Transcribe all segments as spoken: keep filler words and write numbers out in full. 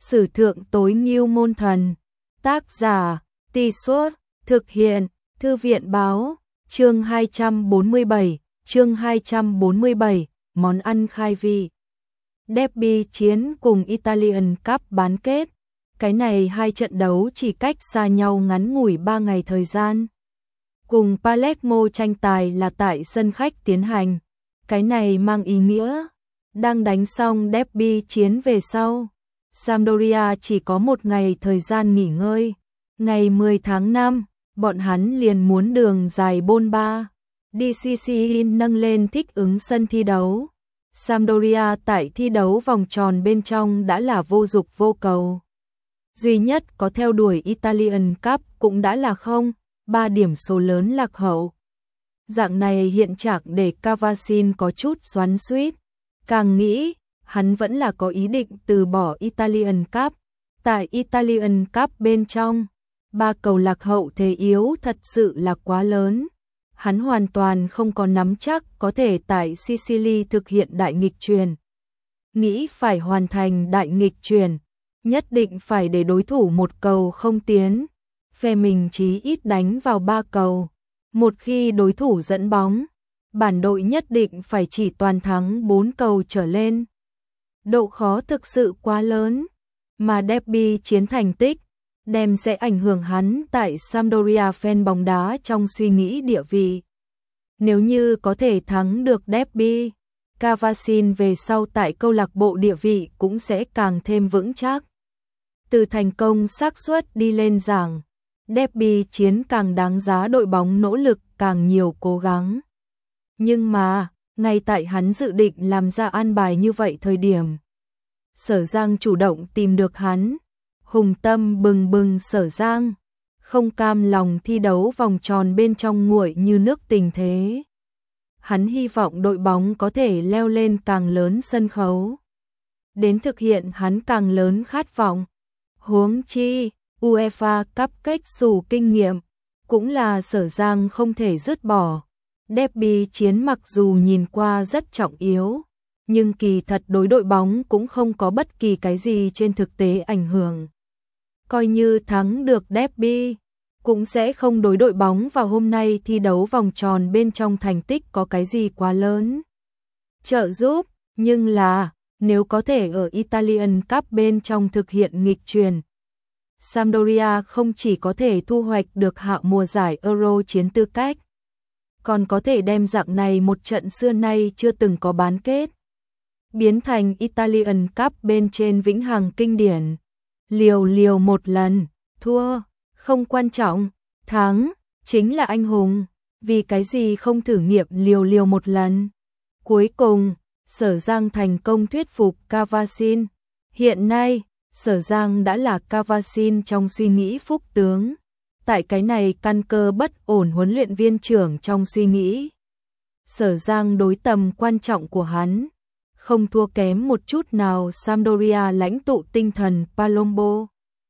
Sử thượng tối ngưu môn thần. Tác giả, Tì Suốt, thực hiện, Thư viện báo, chương hai trăm bốn mươi bảy, chương hai trăm bốn mươi bảy, món ăn khai vị. Derby chiến cùng Italian Cup bán kết. Cái này hai trận đấu chỉ cách xa nhau ngắn ngủi ba ngày thời gian. Cùng Palermo tranh tài là tại sân khách tiến hành. Cái này mang ý nghĩa đang đánh xong derby chiến về sau, Sampdoria chỉ có một ngày thời gian nghỉ ngơi. Ngày mười tháng năm, bọn hắn liền muốn đường dài bôn ba. đê xê xê nâng lên thích ứng sân thi đấu. Sampdoria tại thi đấu vòng tròn bên trong đã là vô dục vô cầu. Duy nhất có theo đuổi Italian Cup cũng đã là không, ba điểm số lớn lạc hậu. Dạng này hiện trạng để Cavasin có chút xoắn xuýt. Càng nghĩ, hắn vẫn là có ý định từ bỏ Italian Cup. Tại Italian Cup bên trong, ba cầu lạc hậu thế yếu thật sự là quá lớn. Hắn hoàn toàn không có nắm chắc có thể tại Sicily thực hiện đại nghịch chuyển. Nghĩ phải hoàn thành đại nghịch chuyển, nhất định phải để đối thủ một cầu không tiến. Phe mình chí ít đánh vào ba cầu. Một khi đối thủ dẫn bóng, bản đội nhất định phải chỉ toàn thắng bốn cầu trở lên. Độ khó thực sự quá lớn, mà derby chiến thành tích, đem sẽ ảnh hưởng hắn tại Sampdoria fan bóng đá trong suy nghĩ địa vị. Nếu như có thể thắng được derby, Cavasin về sau tại câu lạc bộ địa vị cũng sẽ càng thêm vững chắc. Từ thành công xác suất đi lên giảng, derby chiến càng đáng giá đội bóng nỗ lực càng nhiều cố gắng. Nhưng mà, ngay tại hắn dự định làm ra an bài như vậy thời điểm, Sở Giang chủ động tìm được hắn. Hùng tâm bừng bừng Sở Giang, không cam lòng thi đấu vòng tròn bên trong nguội như nước tình thế. Hắn hy vọng đội bóng có thể leo lên càng lớn sân khấu, đến thực hiện hắn càng lớn khát vọng. Huống chi, UEFA Cup cách xù kinh nghiệm, cũng là Sở Giang không thể dứt bỏ. Derby chiến mặc dù nhìn qua rất trọng yếu, nhưng kỳ thật đối đội bóng cũng không có bất kỳ cái gì trên thực tế ảnh hưởng. Coi như thắng được derby, cũng sẽ không đối đội bóng vào hôm nay thi đấu vòng tròn bên trong thành tích có cái gì quá lớn trợ giúp, nhưng là nếu có thể ở Italian Cup bên trong thực hiện nghịch chuyển, Sampdoria không chỉ có thể thu hoạch được hạ mùa giải Euro chiến tư cách, còn có thể đem dạng này một trận xưa nay chưa từng có bán kết, biến thành Italian Cup bên trên vĩnh hằng kinh điển. Liều liều một lần, thua, không quan trọng, thắng, chính là anh hùng, vì cái gì không thử nghiệm liều liều một lần. Cuối cùng, Sở Giang thành công thuyết phục Cavasin. Hiện nay, Sở Giang đã là Cavasin trong suy nghĩ phúc tướng. Tại cái này căn cơ bất ổn huấn luyện viên trưởng trong suy nghĩ, Sở Giang đối tầm quan trọng của hắn không thua kém một chút nào Sampdoria lãnh tụ tinh thần Palombo.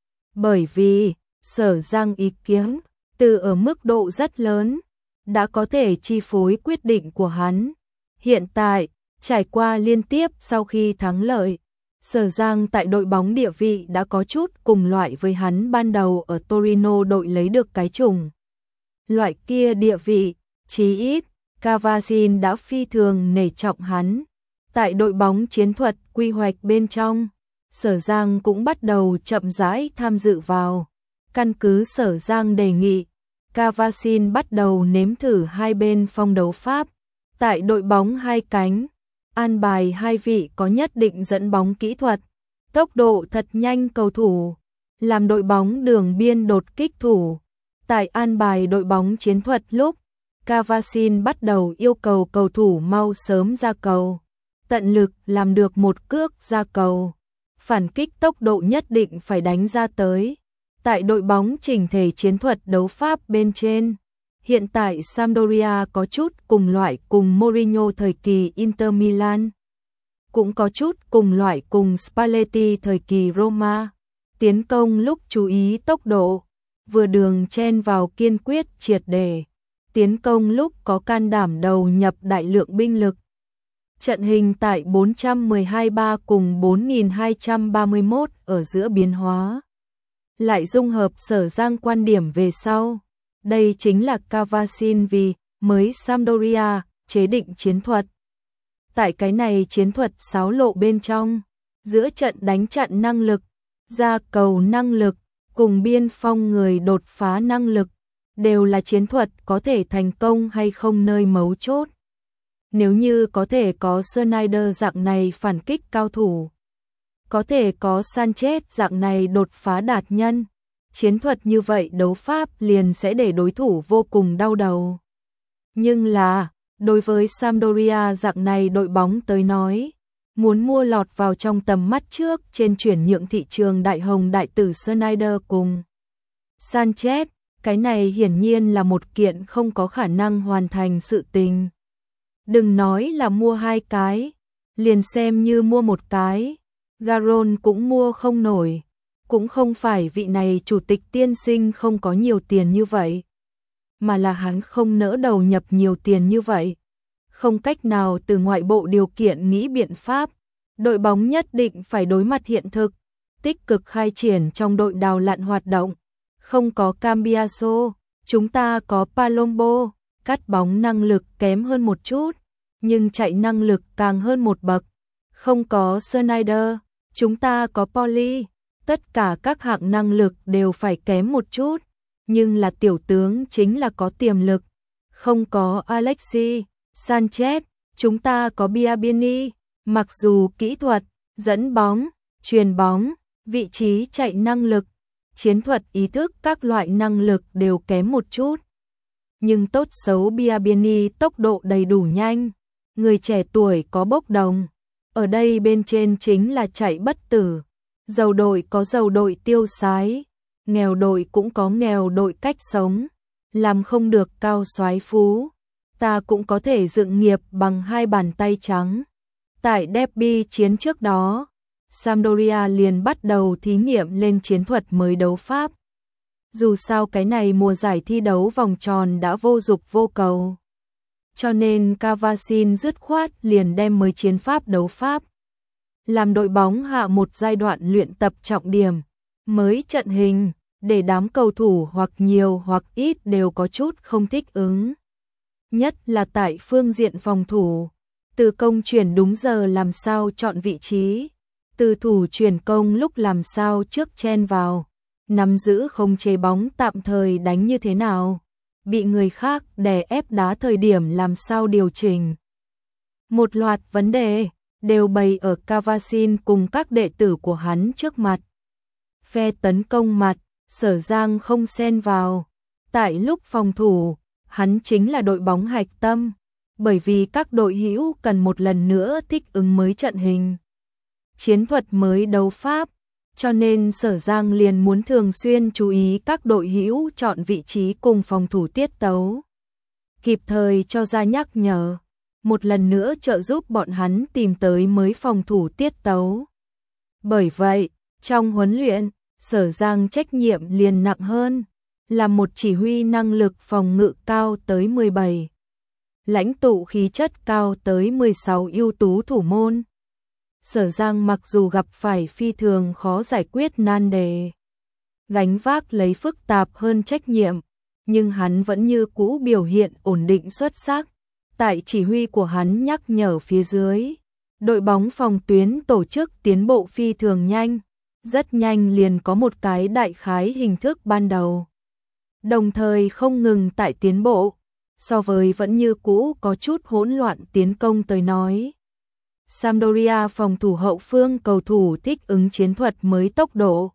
Bởi vì, Sở Giang ý kiến, từ ở mức độ rất lớn, đã có thể chi phối quyết định của hắn. Hiện tại, trải qua liên tiếp sau khi thắng lợi, Sở Giang tại đội bóng địa vị đã có chút cùng loại với hắn ban đầu ở Torino đội lấy được cái chủng loại kia địa vị, chí ít, Cavasin đã phi thường nể trọng hắn. Tại đội bóng chiến thuật quy hoạch bên trong, Sở Giang cũng bắt đầu chậm rãi tham dự vào. Căn cứ Sở Giang đề nghị, Cavasin bắt đầu nếm thử hai bên phong đấu pháp. Tại đội bóng hai cánh, an bài hai vị có nhất định dẫn bóng kỹ thuật, tốc độ thật nhanh cầu thủ, làm đội bóng đường biên đột kích thủ. Tại an bài đội bóng chiến thuật lúc, Cavasin bắt đầu yêu cầu cầu thủ mau sớm ra cầu, tận lực làm được một cước ra cầu, phản kích tốc độ nhất định phải đánh ra tới. Tại đội bóng chỉnh thể chiến thuật đấu pháp bên trên, hiện tại Sampdoria có chút cùng loại cùng Mourinho thời kỳ Inter Milan, cũng có chút cùng loại cùng Spalletti thời kỳ Roma. Tiến công lúc chú ý tốc độ, vừa đường chen vào kiên quyết triệt để. Tiến công lúc có can đảm đầu nhập đại lượng binh lực. Trận hình tại bốn trăm mười hai ba cùng bốn nghìn hai trăm ba mươi mốt ở giữa biến hóa. Lại dung hợp Sở Giang quan điểm về sau. Đây chính là Cavasin vì mới Sampdoria chế định chiến thuật. Tại cái này chiến thuật xáo lộ bên trong, giữa trận đánh chặn năng lực, ra cầu năng lực, cùng biên phong người đột phá năng lực, đều là chiến thuật có thể thành công hay không nơi mấu chốt. Nếu như có thể có Sneijder dạng này phản kích cao thủ, có thể có Sanchez dạng này đột phá đạt nhân, chiến thuật như vậy đấu pháp liền sẽ để đối thủ vô cùng đau đầu. Nhưng là, đối với Sampdoria dạng này đội bóng tới nói, muốn mua lọt vào trong tầm mắt trước trên chuyển nhượng thị trường đại hồng đại tử Sneijder cùng Sanchez, cái này hiển nhiên là một kiện không có khả năng hoàn thành sự tình. Đừng nói là mua hai cái, liền xem như mua một cái, Garon cũng mua không nổi, cũng không phải vị này chủ tịch tiên sinh không có nhiều tiền như vậy, mà là hắn không nỡ đầu nhập nhiều tiền như vậy. Không cách nào từ ngoại bộ điều kiện nghĩ biện pháp, đội bóng nhất định phải đối mặt hiện thực, tích cực khai triển trong đội đào lặn hoạt động. Không có Cambiaso, chúng ta có Palombo, cắt bóng năng lực kém hơn một chút, nhưng chạy năng lực càng hơn một bậc. Không có Sneijder, chúng ta có Poli, tất cả các hạng năng lực đều phải kém một chút, nhưng là tiểu tướng chính là có tiềm lực. Không có Alexis Sanchez, chúng ta có Biabini, mặc dù kỹ thuật, dẫn bóng, truyền bóng, vị trí chạy năng lực, chiến thuật ý thức các loại năng lực đều kém một chút. Nhưng tốt xấu Biabini tốc độ đầy đủ nhanh, người trẻ tuổi có bốc đồng. Ở đây bên trên chính là chạy bất tử, giàu đội có giàu đội tiêu sái, nghèo đội cũng có nghèo đội cách sống, làm không được cao soái phú, ta cũng có thể dựng nghiệp bằng hai bàn tay trắng. Tại derby chiến trước đó, Sampdoria liền bắt đầu thí nghiệm lên chiến thuật mới đấu pháp. Dù sao cái này mùa giải thi đấu vòng tròn đã vô dục vô cầu, cho nên Cavasin dứt khoát liền đem mới chiến pháp đấu pháp, làm đội bóng hạ một giai đoạn luyện tập trọng điểm, mới trận hình, để đám cầu thủ hoặc nhiều hoặc ít đều có chút không thích ứng. Nhất là tại phương diện phòng thủ, từ công chuyển đúng giờ làm sao chọn vị trí, từ thủ chuyển công lúc làm sao trước chen vào, nắm giữ không chế bóng tạm thời đánh như thế nào, bị người khác đè ép đá thời điểm làm sao điều chỉnh. Một loạt vấn đề đều bày ở Cavasin cùng các đệ tử của hắn trước mặt. Phe tấn công mặt, Sở Giang không xen vào. Tại lúc phòng thủ, hắn chính là đội bóng hạch tâm, bởi vì các đội hữu cần một lần nữa thích ứng mới trận hình, chiến thuật mới đấu pháp, cho nên Sở Giang liền muốn thường xuyên chú ý các đội hữu chọn vị trí cùng phòng thủ tiết tấu, kịp thời cho ra nhắc nhở, một lần nữa trợ giúp bọn hắn tìm tới mới phòng thủ tiết tấu. Bởi vậy, trong huấn luyện, Sở Giang trách nhiệm liền nặng hơn, là một chỉ huy năng lực phòng ngự cao tới mười bảy, lãnh tụ khí chất cao tới mười sáu ưu tú thủ môn. Sở Giang mặc dù gặp phải phi thường khó giải quyết nan đề, gánh vác lấy phức tạp hơn trách nhiệm, nhưng hắn vẫn như cũ biểu hiện ổn định xuất sắc. Tại chỉ huy của hắn nhắc nhở phía dưới, đội bóng phòng tuyến tổ chức tiến bộ phi thường nhanh, rất nhanh liền có một cái đại khái hình thức ban đầu. Đồng thời không ngừng tại tiến bộ, so với vẫn như cũ có chút hỗn loạn tiến công tới nói. Sampdoria phòng thủ hậu phương cầu thủ thích ứng chiến thuật mới tốc độ.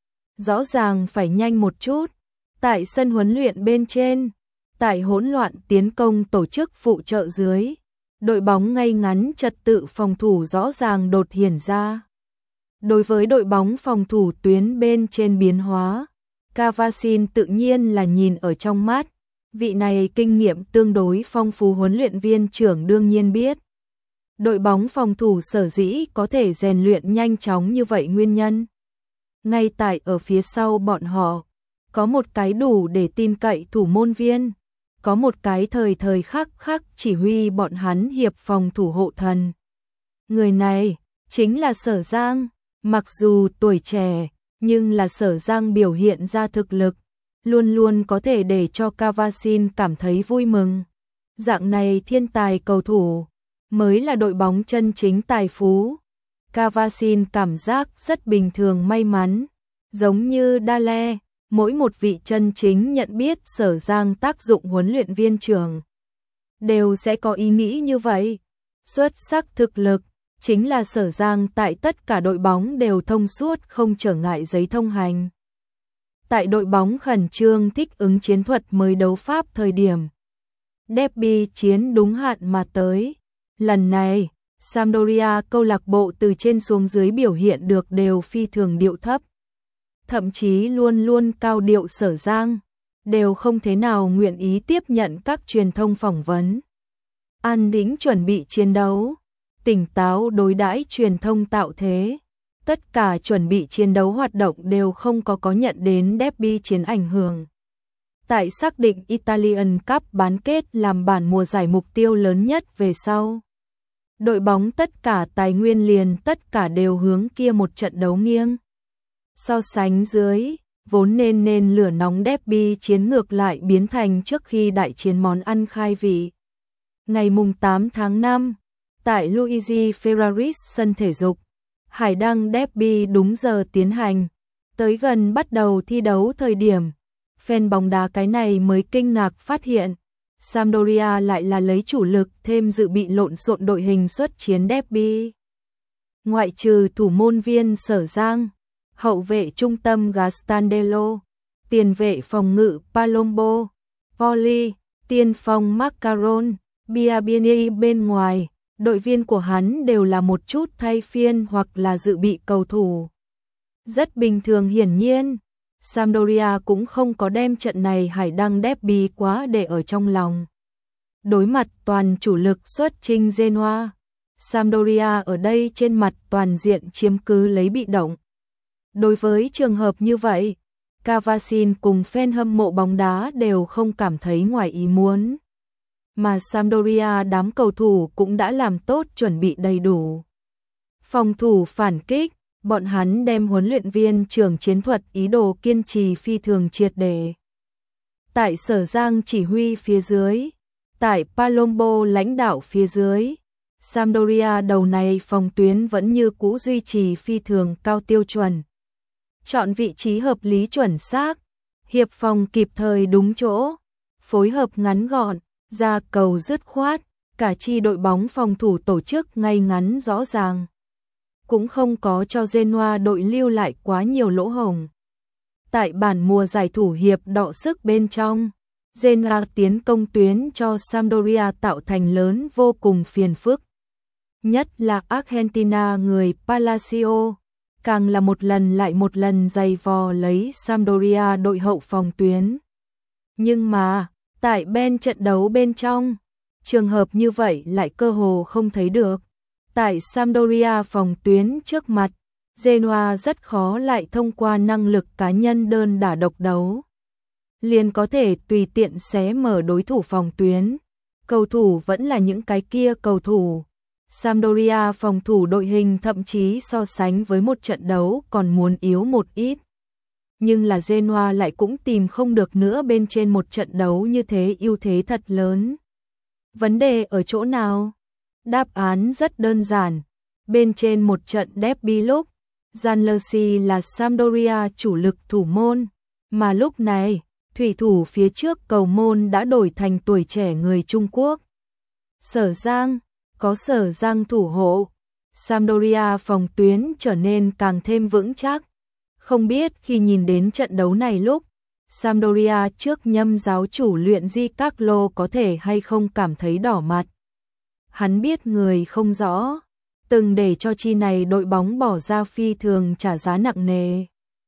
Rõ ràng phải nhanh một chút, tại sân huấn luyện bên trên, tại hỗn loạn tiến công tổ chức phụ trợ dưới, đội bóng ngay ngắn trật tự phòng thủ rõ ràng đột hiện ra. Đối với đội bóng phòng thủ tuyến bên trên biến hóa, Cavasin tự nhiên là nhìn ở trong mắt, vị này kinh nghiệm tương đối phong phú huấn luyện viên trưởng đương nhiên biết. Đội bóng phòng thủ sở dĩ có thể rèn luyện nhanh chóng như vậy nguyên nhân. Ngay tại ở phía sau bọn họ, có một cái đủ để tin cậy thủ môn viên, có một cái thời thời khắc khắc chỉ huy bọn hắn hiệp phòng thủ hộ thần. Người này chính là Sở Giang, mặc dù tuổi trẻ, nhưng là Sở Giang biểu hiện ra thực lực, luôn luôn có thể để cho Kavasin cảm thấy vui mừng. Dạng này thiên tài cầu thủ, mới là đội bóng chân chính tài phú. Kavasin cảm giác rất bình thường may mắn, giống như Dale, mỗi một vị chân chính nhận biết Sở Giang tác dụng huấn luyện viên trưởng, đều sẽ có ý nghĩ như vậy. Xuất sắc thực lực, chính là Sở Giang tại tất cả đội bóng đều thông suốt không trở ngại giấy thông hành. Tại đội bóng khẩn trương thích ứng chiến thuật mới đấu pháp thời điểm, derby chiến đúng hạn mà tới. Lần này, Sampdoria câu lạc bộ từ trên xuống dưới biểu hiện được đều phi thường điệu thấp. Thậm chí luôn luôn cao điệu Sở Giang, đều không thế nào nguyện ý tiếp nhận các truyền thông phỏng vấn. An tĩnh chuẩn bị chiến đấu, tỉnh táo đối đãi truyền thông tạo thế. Tất cả chuẩn bị chiến đấu hoạt động đều không có có nhận đến derby chiến ảnh hưởng. Tại xác định Italian Cup bán kết làm bản mùa giải mục tiêu lớn nhất về sau, đội bóng tất cả tài nguyên liền tất cả đều hướng kia một trận đấu nghiêng. So sánh dưới, vốn nên nên lửa nóng derby chiến ngược lại biến thành trước khi đại chiến món ăn khai vị. Ngày mùng tám tháng năm, tại Luigi Ferraris sân thể dục, Hải Đăng derby đúng giờ tiến hành. Tới gần bắt đầu thi đấu thời điểm, fan bóng đá cái này mới kinh ngạc phát hiện, Sampdoria lại là lấy chủ lực thêm dự bị lộn xộn đội hình xuất chiến derby. Ngoại trừ thủ môn viên Sở Giang, hậu vệ trung tâm Gastandello, tiền vệ phòng ngự Palombo, Poli, tiên phong Macaron, Biabiani bên ngoài, đội viên của hắn đều là một chút thay phiên hoặc là dự bị cầu thủ. Rất bình thường, hiển nhiên, Sampdoria cũng không có đem trận này Hải Đăng derby quá để ở trong lòng. Đối mặt toàn chủ lực xuất chinh Genoa, Sampdoria ở đây trên mặt toàn diện chiếm cứ lấy bị động. Đối với trường hợp như vậy, Kavasin cùng fan hâm mộ bóng đá đều không cảm thấy ngoài ý muốn. Mà Sampdoria đám cầu thủ cũng đã làm tốt chuẩn bị đầy đủ. Phòng thủ phản kích, bọn hắn đem huấn luyện viên trưởng chiến thuật ý đồ kiên trì phi thường triệt để. Tại Sở Giang chỉ huy phía dưới, tại Palombo lãnh đạo phía dưới, Sampdoria đầu này phòng tuyến vẫn như cũ duy trì phi thường cao tiêu chuẩn. Chọn vị trí hợp lý chuẩn xác, hiệp phòng kịp thời đúng chỗ, phối hợp ngắn gọn, ra cầu dứt khoát, cả chi đội bóng phòng thủ tổ chức ngay ngắn rõ ràng. Cũng không có cho Genoa đội lưu lại quá nhiều lỗ hổng. Tại bản mùa giải thủ hiệp đọ sức bên trong, Genoa tiến công tuyến cho Sampdoria tạo thành lớn vô cùng phiền phức. Nhất là Argentina người Palacio, càng là một lần lại một lần giày vò lấy Sampdoria đội hậu phòng tuyến. Nhưng mà, tại bên trận đấu bên trong, trường hợp như vậy lại cơ hồ không thấy được. Tại Sampdoria phòng tuyến trước mặt, Genoa rất khó lại thông qua năng lực cá nhân đơn đả độc đấu, liền có thể tùy tiện xé mở đối thủ phòng tuyến. Cầu thủ vẫn là những cái kia cầu thủ. Sampdoria phòng thủ đội hình thậm chí so sánh với một trận đấu còn muốn yếu một ít. Nhưng là Genoa lại cũng tìm không được nữa bên trên một trận đấu như thế ưu thế thật lớn. Vấn đề ở chỗ nào? Đáp án rất đơn giản. Bên trên một trận derby lúc, Gianluigi là Sampdoria chủ lực thủ môn, mà lúc này, thủy thủ phía trước cầu môn đã đổi thành tuổi trẻ người Trung Quốc. Sở Giang, có Sở Giang thủ hộ, Sampdoria phòng tuyến trở nên càng thêm vững chắc. Không biết khi nhìn đến trận đấu này lúc, Sampdoria trước nhâm giáo chủ luyện Di Carlo có thể hay không cảm thấy đỏ mặt. Hắn biết người không rõ, từng để cho chi này đội bóng bỏ ra phi thường trả giá nặng nề.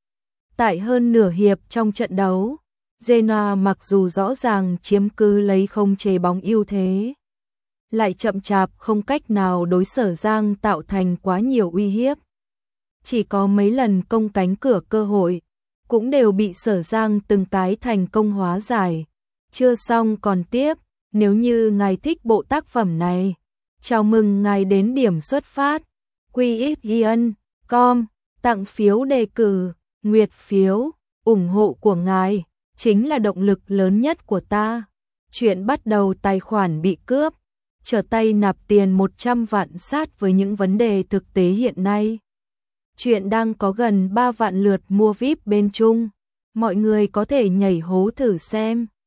Tại hơn nửa hiệp trong trận đấu, Genoa mặc dù rõ ràng chiếm cứ lấy không chế bóng ưu thế, lại chậm chạp không cách nào đối Sở Giang tạo thành quá nhiều uy hiếp. Chỉ có mấy lần công cánh cửa cơ hội, cũng đều bị Sở Giang từng cái thành công hóa giải. Chưa xong còn tiếp, nếu như ngài thích bộ tác phẩm này, chào mừng ngài đến điểm xuất phát quy ích ion chấm com, tặng phiếu đề cử, nguyệt phiếu, ủng hộ của ngài chính là động lực lớn nhất của ta. Chuyện bắt đầu, tài khoản bị cướp, trở tay nạp tiền một trăm vạn sát với những vấn đề thực tế hiện nay. Chuyện đang có gần ba vạn lượt mua vi ai pi bên Trung, mọi người có thể nhảy hố thử xem.